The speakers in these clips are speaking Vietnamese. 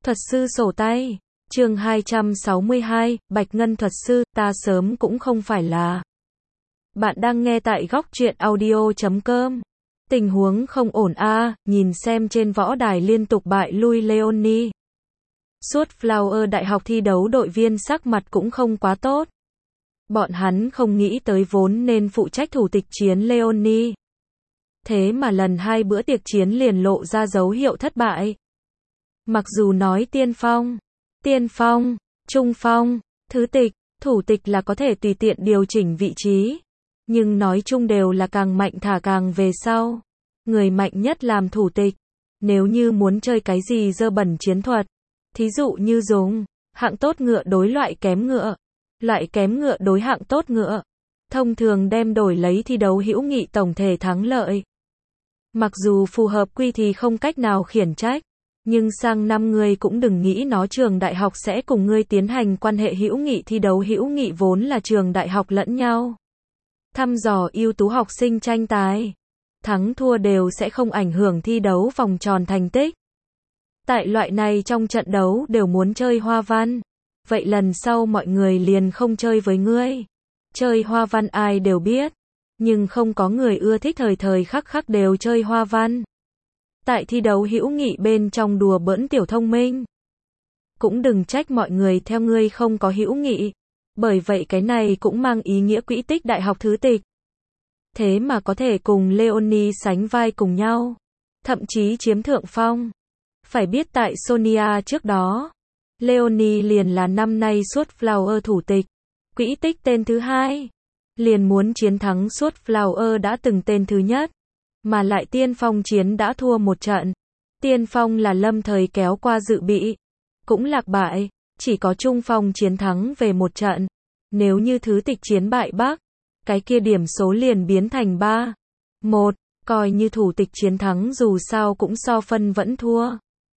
Thuật sư sổ tay. Chương 262, Bạch Ngân thuật sư, ta sớm cũng không phải là. Bạn đang nghe tại góc truyện audio.com. Tình huống không ổn nhìn xem trên võ đài liên tục bại lui Leonie. Suốt Flower đại học thi đấu đội viên sắc mặt cũng không quá tốt. Bọn hắn không nghĩ tới vốn nên phụ trách thủ tịch chiến Leonie. Thế mà lần 2 bữa tiệc chiến liền lộ ra dấu hiệu thất bại. Mặc dù nói tiên phong, trung phong, thứ tịch, thủ tịch là có thể tùy tiện điều chỉnh vị trí. Nhưng nói chung đều là càng mạnh thả càng về sau. Người mạnh nhất làm thủ tịch. Nếu như muốn chơi cái gì dơ bẩn chiến thuật. Thí dụ như dùng hạng tốt ngựa đối loại kém ngựa. Loại kém ngựa đối hạng tốt ngựa. Thông thường đem đổi lấy thi đấu hữu nghị tổng thể thắng lợi. Mặc dù phù hợp quy thì không cách nào khiển trách. Nhưng sang năm ngươi cũng đừng nghĩ nó trường đại học sẽ cùng ngươi tiến hành quan hệ hữu nghị thi đấu hữu nghị vốn là trường đại học lẫn nhau. Thăm dò ưu tú học sinh tranh tài. Thắng thua đều sẽ không ảnh hưởng thi đấu vòng tròn thành tích. Tại loại này trong trận đấu đều muốn chơi hoa văn. Vậy lần sau mọi người liền không chơi với ngươi. Chơi hoa văn ai đều biết. Nhưng không có người ưa thích thời thời khắc khắc đều chơi hoa văn. Tại thi đấu hữu nghị bên trong đùa bỡn tiểu thông minh. Cũng đừng trách mọi người theo ngươi không có hữu nghị. Bởi vậy cái này cũng mang ý nghĩa quỹ tích đại học thứ tịch. Thế mà có thể cùng Leonie sánh vai cùng nhau. Thậm chí chiếm thượng phong. Phải biết tại Sonia trước đó. Leonie liền là năm nay suốt Flower thủ tịch. Quỹ tích tên thứ 2. Liền muốn chiến thắng suốt Flower đã từng tên thứ nhất. Mà lại tiên phong chiến đã thua một trận. Tiên phong là lâm thời kéo qua dự bị. Cũng lạc bại. Chỉ có trung phong chiến thắng về một trận. Nếu như thứ tịch chiến bại Bắc. Cái kia điểm số liền biến thành 3-1. Coi như thủ tịch chiến thắng dù sao cũng so phân vẫn thua.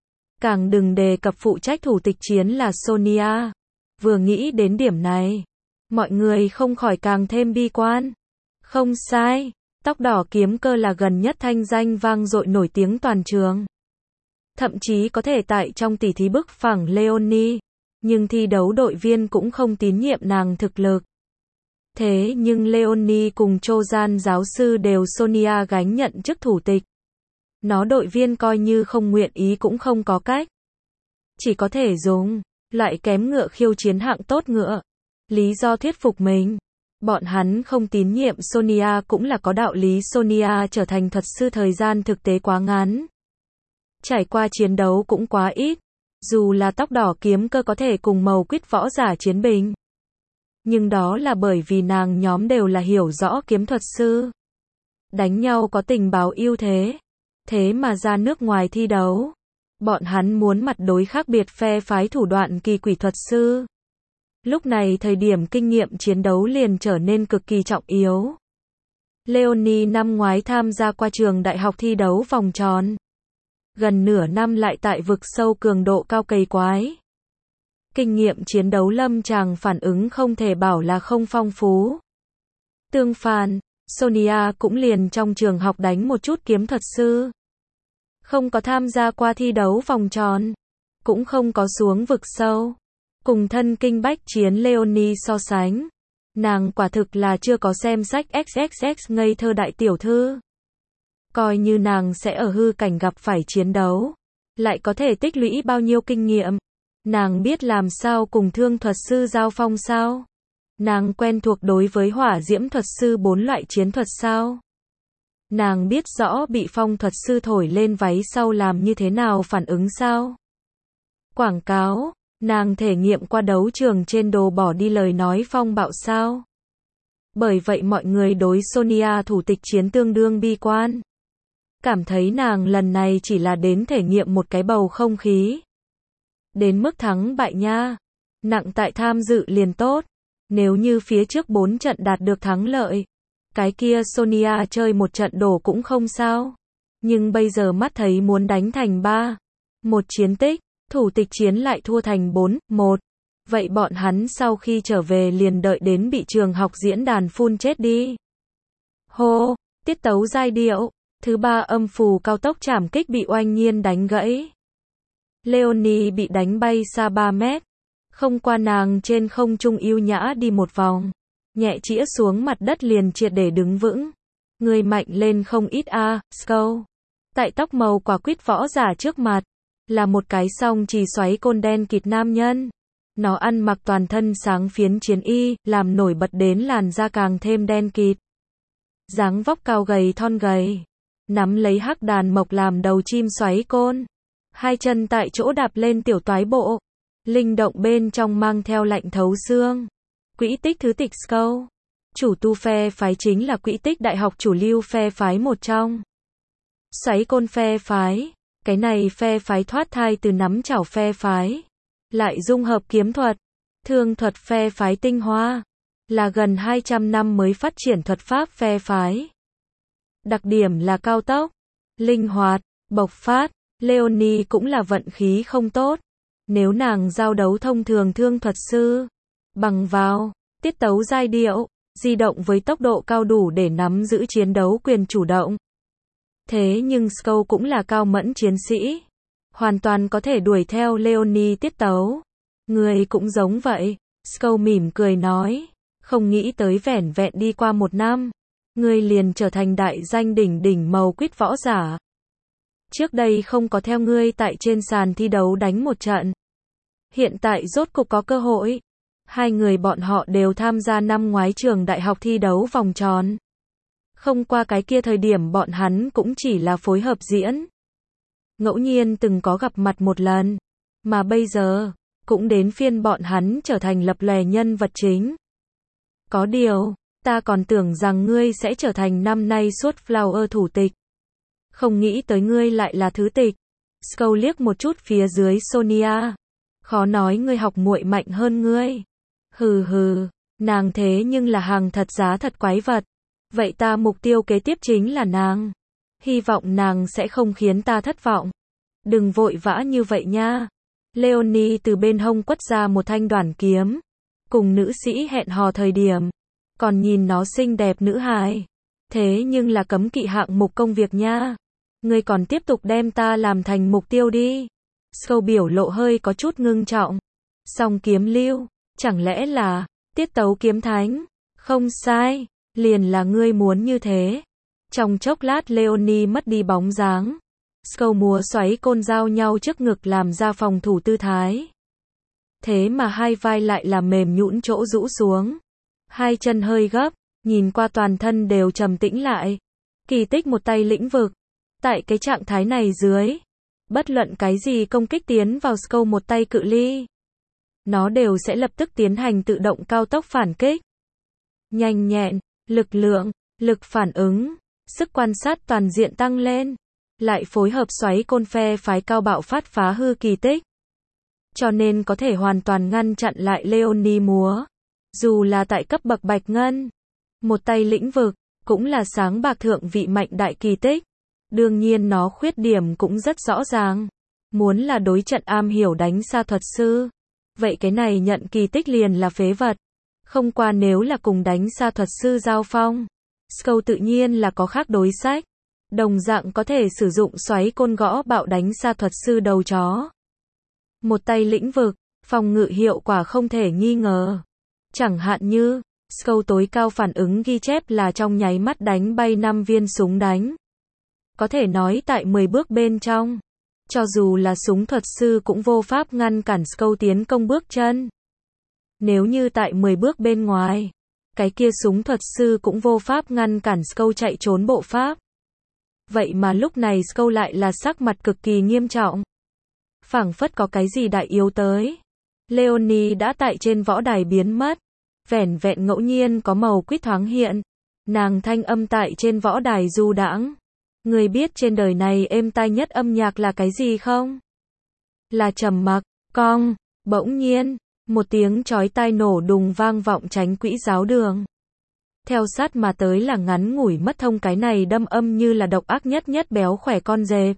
Càng đừng đề cập phụ trách thủ tịch chiến là Sonia. Vừa nghĩ đến điểm này. Mọi người không khỏi càng thêm bi quan. Không sai. Tóc đỏ kiếm cơ là gần nhất thanh danh vang dội nổi tiếng toàn trường. Thậm chí có thể tại trong tỷ thí bức phẳng Leonie. Nhưng thi đấu đội viên cũng không tín nhiệm nàng thực lực. Thế nhưng Leonie cùng Trojan giáo sư đều Sonia gánh nhận chức thủ tịch. Nó đội viên coi như không nguyện ý cũng không có cách. Chỉ có thể dùng loại kém ngựa khiêu chiến hạng tốt ngựa. Lý do thuyết phục mình. Bọn hắn không tín nhiệm Sonia cũng là có đạo lý. Sonia trở thành thuật sư thời gian thực tế quá ngắn. Trải qua chiến đấu cũng quá ít. Dù là tóc đỏ kiếm cơ có thể cùng màu quýt võ giả chiến bình. Nhưng đó là bởi vì nàng nhóm đều là hiểu rõ kiếm thuật sư. Đánh nhau có tình báo ưu thế. Thế mà ra nước ngoài thi đấu. Bọn hắn muốn mặt đối khác biệt phe phái thủ đoạn kỳ quỷ thuật sư. Lúc này thời điểm kinh nghiệm chiến đấu liền trở nên cực kỳ trọng yếu. Leonie năm ngoái tham gia qua trường đại học thi đấu vòng tròn. Gần nửa năm lại tại vực sâu cường độ cao cày quái. Kinh nghiệm chiến đấu lâm tràng phản ứng không thể bảo là không phong phú. Tương phản, Sonia cũng liền trong trường học đánh một chút kiếm thuật sư. Không có tham gia qua thi đấu vòng tròn. Cũng không có xuống vực sâu. Cùng thân kinh bách chiến Leonie so sánh. Nàng quả thực là chưa có xem sách XXX ngây thơ đại tiểu thư. Coi như nàng sẽ ở hư cảnh gặp phải chiến đấu. Lại có thể tích lũy bao nhiêu kinh nghiệm. Nàng biết làm sao cùng thương thuật sư giao phong sao. Nàng quen thuộc đối với hỏa diễm thuật sư 4 loại chiến thuật sao. Nàng biết rõ bị phong thuật sư thổi lên váy sau làm như thế nào phản ứng sao. Quảng cáo. Nàng thể nghiệm qua đấu trường trên đồ bỏ đi lời nói phong bạo sao. Bởi vậy mọi người đối Sonia thủ tịch chiến tương đương bi quan. Cảm thấy nàng lần này chỉ là đến thể nghiệm một cái bầu không khí. Đến mức thắng bại nha. Nặng tại tham dự liền tốt. Nếu như phía trước 4 trận đạt được thắng lợi. Cái kia Sonia chơi một trận đổ cũng không sao. Nhưng bây giờ mắt thấy muốn đánh thành 3-1 chiến tích. Thủ tịch chiến lại thua thành 4-1. Vậy bọn hắn sau khi trở về liền đợi đến bị trường học diễn đàn phun chết đi. Hô, tiết tấu giai điệu. Thứ 3 âm phù cao tốc trảm kích bị oanh nhiên đánh gãy. Leonie bị đánh bay xa 3 mét. Không qua nàng trên không trung yêu nhã đi một vòng. Nhẹ chĩa xuống mặt đất liền triệt để đứng vững. Người mạnh lên không ít a, Skull. Tại tóc màu quả quýt võ giả trước mặt. Là một cái song chỉ xoáy côn đen kịt nam nhân. Nó ăn mặc toàn thân sáng phiến chiến y, làm nổi bật đến làn da càng thêm đen kịt. Dáng vóc cao gầy thon gầy. Nắm lấy hắc đàn mộc làm đầu chim xoáy côn. Hai chân tại chỗ đạp lên tiểu toái bộ. Linh động bên trong mang theo lạnh thấu xương. Quỹ tích thứ tịch Skull. Chủ tu phe phái chính là quỹ tích đại học chủ lưu phe phái một trong. Xoáy côn phe phái. Cái này phe phái thoát thai từ nắm chảo phe phái. Lại dung hợp kiếm thuật, thương thuật phe phái tinh hoa. Là gần 200 năm mới phát triển thuật pháp phe phái. Đặc điểm là cao tốc, linh hoạt, bộc phát. Leonie cũng là vận khí không tốt. Nếu nàng giao đấu thông thường thương thuật sư, bằng vào tiết tấu giai điệu, di động với tốc độ cao đủ để nắm giữ chiến đấu quyền chủ động. Thế nhưng Skull cũng là cao mẫn chiến sĩ. Hoàn toàn có thể đuổi theo Leonie tiết tấu. Người cũng giống vậy. Skull mỉm cười nói. Không nghĩ tới vẻn vẹn đi qua 1 năm. Người liền trở thành đại danh đỉnh đỉnh màu quýt võ giả. Trước đây không có theo ngươi tại trên sàn thi đấu đánh một trận. Hiện tại rốt cục có cơ hội. Hai người bọn họ đều tham gia năm ngoái trường đại học thi đấu vòng tròn. Không qua cái kia thời điểm bọn hắn cũng chỉ là phối hợp diễn. Ngẫu nhiên từng có gặp mặt một lần. Mà bây giờ, cũng đến phiên bọn hắn trở thành lập lòe nhân vật chính. Có điều, ta còn tưởng rằng ngươi sẽ trở thành năm nay suốt Flower thủ tịch. Không nghĩ tới ngươi lại là thứ tịch. Skull liếc một chút phía dưới Sonia. Khó nói ngươi học muội mạnh hơn ngươi. Hừ hừ, nàng thế nhưng là hàng thật giá thật quái vật. Vậy ta mục tiêu kế tiếp chính là nàng. Hy vọng nàng sẽ không khiến ta thất vọng. Đừng vội vã như vậy nha. Leonie từ bên hông quất ra một thanh đoản kiếm. Cùng nữ sĩ hẹn hò thời điểm. Còn nhìn nó xinh đẹp nữ hài. Thế nhưng là cấm kỵ hạng mục công việc nha. Ngươi còn tiếp tục đem ta làm thành mục tiêu đi. Skull biểu lộ hơi có chút ngưng trọng. Song kiếm lưu. Chẳng lẽ là tiết tấu kiếm thánh? Không sai. Liền là ngươi muốn như thế. Trong chốc lát Leonie mất đi bóng dáng. Skull múa xoáy côn giao nhau trước ngực làm ra phòng thủ tư thái. Thế mà hai vai lại là mềm nhũn chỗ rũ xuống. Hai chân hơi gấp, nhìn qua toàn thân đều trầm tĩnh lại. Kỳ tích một tay lĩnh vực. Tại cái trạng thái này dưới, bất luận cái gì công kích tiến vào Skull một tay cự ly, nó đều sẽ lập tức tiến hành tự động cao tốc phản kích. Nhanh nhẹn, lực lượng, lực phản ứng, sức quan sát toàn diện tăng lên. Lại phối hợp xoáy côn phe phái cao bạo phát phá hư kỳ tích. Cho nên có thể hoàn toàn ngăn chặn lại Leonie múa. Dù là tại cấp bậc bạch ngân. Một tay lĩnh vực, cũng là sáng bạc thượng vị mạnh đại kỳ tích. Đương nhiên nó khuyết điểm cũng rất rõ ràng. Muốn là đối trận am hiểu đánh xa thuật sư. Vậy cái này nhận kỳ tích liền là phế vật. Không qua nếu là cùng đánh xa thuật sư giao phong. Skull tự nhiên là có khác đối sách. Đồng dạng có thể sử dụng xoáy côn gõ bạo đánh xa thuật sư đầu chó. Một tay lĩnh vực, phòng ngự hiệu quả không thể nghi ngờ. Chẳng hạn như, Skull tối cao phản ứng ghi chép là trong nháy mắt đánh bay 5 viên súng đánh. Có thể nói tại 10 bước bên trong. Cho dù là súng thuật sư cũng vô pháp ngăn cản Skull tiến công bước chân. Nếu như tại 10 bước bên ngoài, cái kia súng thuật sư cũng vô pháp ngăn cản Skull chạy trốn bộ pháp. Vậy mà lúc này Skull lại là sắc mặt cực kỳ nghiêm trọng. Phảng phất có cái gì đại yếu tới. Leonie đã tại trên võ đài biến mất. Vẻn vẹn ngẫu nhiên có màu quýt thoáng hiện. Nàng thanh âm tại trên võ đài du đãng. Người biết trên đời này êm tai nhất âm nhạc là cái gì không? Là trầm mặc, cong. Bỗng nhiên, một tiếng chói tai nổ đùng vang vọng tránh quỹ giáo đường. Theo sát mà tới là ngắn ngủi mất thông, cái này đâm âm như là độc ác nhất nhất béo khỏe con dẹp.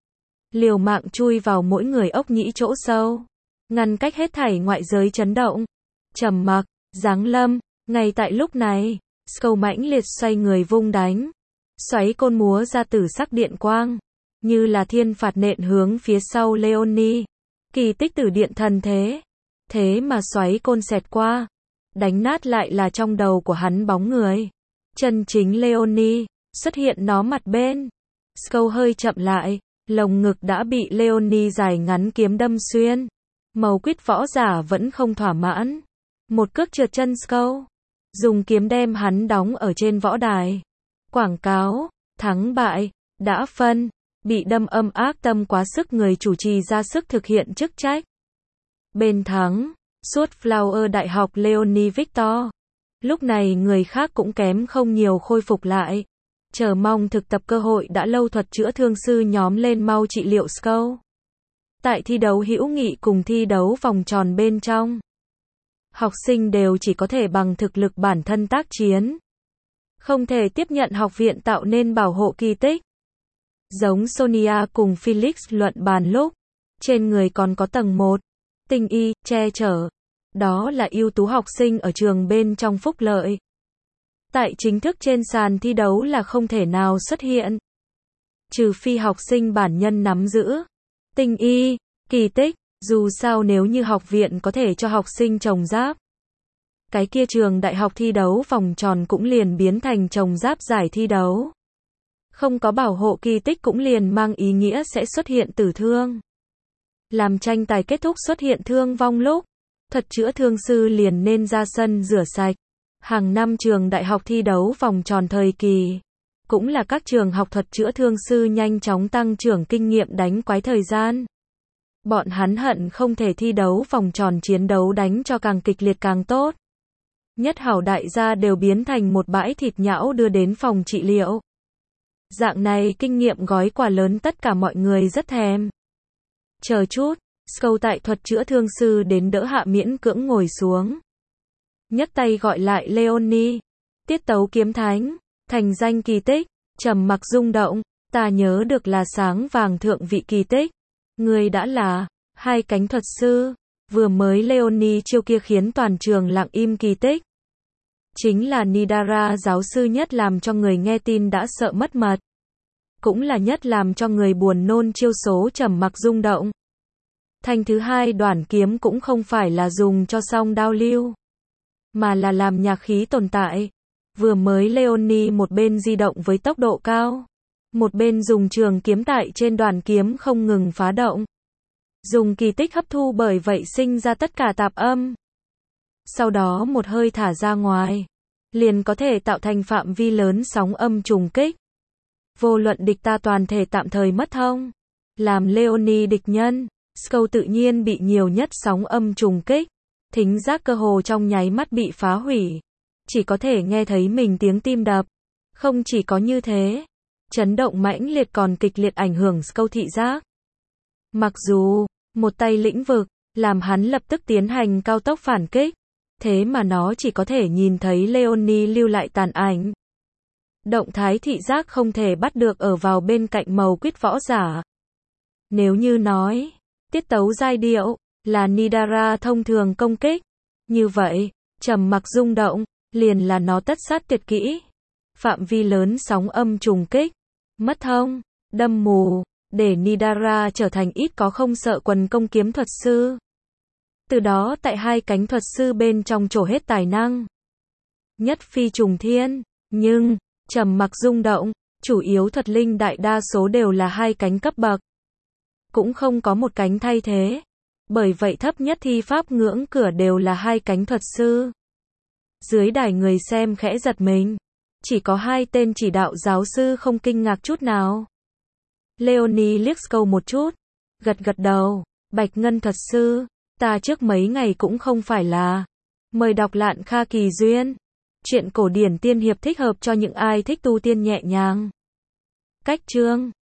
Liều mạng chui vào mỗi người ốc nhĩ chỗ sâu. Ngăn cách hết thảy ngoại giới chấn động. Trầm mặc, giáng lâm. Ngay tại lúc này, Skull mãnh liệt xoay người vung đánh. Xoáy côn múa ra tử sắc điện quang. Như là thiên phạt nện hướng phía sau Leonie. Kỳ tích từ điện thần thế. Thế mà xoáy côn xẹt qua. Đánh nát lại là trong đầu của hắn bóng người. Chân chính Leonie, xuất hiện nó mặt bên. Skull hơi chậm lại, lồng ngực đã bị Leonie dài ngắn kiếm đâm xuyên. Màu quýt võ giả vẫn không thỏa mãn. Một cước trượt chân Skull. Dùng kiếm đem hắn đóng ở trên võ đài. Quảng cáo, thắng bại, đã phân, bị đâm âm ác tâm quá sức người chủ trì ra sức thực hiện chức trách. Bên thắng, suốt Flower Đại học Leonie Victor. Lúc này người khác cũng kém không nhiều khôi phục lại. Chờ mong thực tập cơ hội đã lâu thuật chữa thương sư nhóm lên mau trị liệu Skull. Tại thi đấu hữu nghị cùng thi đấu vòng tròn bên trong. Học sinh đều chỉ có thể bằng thực lực bản thân tác chiến. Không thể tiếp nhận học viện tạo nên bảo hộ kỳ tích. Giống Sonia cùng Felix luận bàn lúc. Trên người còn có tầng 1. Tinh y, che chở. Đó là ưu tú học sinh ở trường bên trong phúc lợi. Tại chính thức trên sàn thi đấu là không thể nào xuất hiện. Trừ phi học sinh bản nhân nắm giữ. Tinh y, kỳ tích, dù sao nếu như học viện có thể cho học sinh trồng giáp. Cái kia trường đại học thi đấu vòng tròn cũng liền biến thành trồng giáp giải thi đấu. Không có bảo hộ kỳ tích cũng liền mang ý nghĩa sẽ xuất hiện tử thương. Làm tranh tài kết thúc xuất hiện thương vong lúc. Thuật chữa thương sư liền nên ra sân rửa sạch. Hàng năm trường đại học thi đấu vòng tròn thời kỳ. Cũng là các trường học thuật chữa thương sư nhanh chóng tăng trưởng kinh nghiệm đánh quái thời gian. Bọn hắn hận không thể thi đấu vòng tròn chiến đấu đánh cho càng kịch liệt càng tốt. Nhất hảo đại gia đều biến thành một bãi thịt nhão đưa đến phòng trị liệu. Dạng này kinh nghiệm gói quà lớn tất cả mọi người rất thèm. Chờ chút, Skull tại thuật chữa thương sư đến đỡ hạ miễn cưỡng ngồi xuống. Nhấc tay gọi lại Leonie. Tiết tấu kiếm thánh, thành danh kỳ tích, trầm mặc rung động, ta nhớ được là sáng vàng thượng vị kỳ tích. Người đã là hai cánh thuật sư, vừa mới Leonie chiêu kia khiến toàn trường lặng im kỳ tích. Chính là Nidara giáo sư nhất làm cho người nghe tin đã sợ mất mật. Cũng là nhất làm cho người buồn nôn chiêu số trầm mặc rung động. Thanh thứ hai đoản kiếm cũng không phải là dùng cho song đao lưu, mà là làm nhạc khí tồn tại. Vừa mới Leonie một bên di động với tốc độ cao, một bên dùng trường kiếm tại trên đoản kiếm không ngừng phá động. Dùng kỳ tích hấp thu bởi vậy sinh ra tất cả tạp âm. Sau đó một hơi thả ra ngoài, liền có thể tạo thành phạm vi lớn sóng âm trùng kích. Vô luận địch ta toàn thể tạm thời mất thông. Làm Leonie địch nhân, Skull tự nhiên bị nhiều nhất sóng âm trùng kích. Thính giác cơ hồ trong nháy mắt bị phá hủy. Chỉ có thể nghe thấy mình tiếng tim đập. Không chỉ có như thế, chấn động mãnh liệt còn kịch liệt ảnh hưởng Skull thị giác. Mặc dù, một tay lĩnh vực, làm hắn lập tức tiến hành cao tốc phản kích. Thế mà nó chỉ có thể nhìn thấy Leonie lưu lại tàn ảnh. Động thái thị giác không thể bắt được ở vào bên cạnh màu quýt võ giả. Nếu như nói, tiết tấu giai điệu, là Nidara thông thường công kích. Như vậy, trầm mặc rung động, liền là nó tất sát tuyệt kỹ. Phạm vi lớn sóng âm trùng kích, mất thông, đâm mù, để Nidara trở thành ít có không sợ quần công kiếm thuật sư. Từ đó tại hai cánh thuật sư bên trong trổ hết tài năng. Nhất phi trùng thiên, nhưng, trầm mặc rung động, chủ yếu thuật linh đại đa số đều là hai cánh cấp bậc. Cũng không có một cánh thay thế. Bởi vậy thấp nhất thi pháp ngưỡng cửa đều là hai cánh thuật sư. Dưới đài người xem khẽ giật mình. Chỉ có hai tên chỉ đạo giáo sư không kinh ngạc chút nào. Leonie liếc Skull một chút. Gật gật đầu. Bạch ngân thuật sư. Ta trước mấy ngày cũng không phải là. Mời đọc Lạn Kha Kỳ Duyên. Truyện cổ điển tiên hiệp thích hợp cho những ai thích tu tiên nhẹ nhàng. Cách chương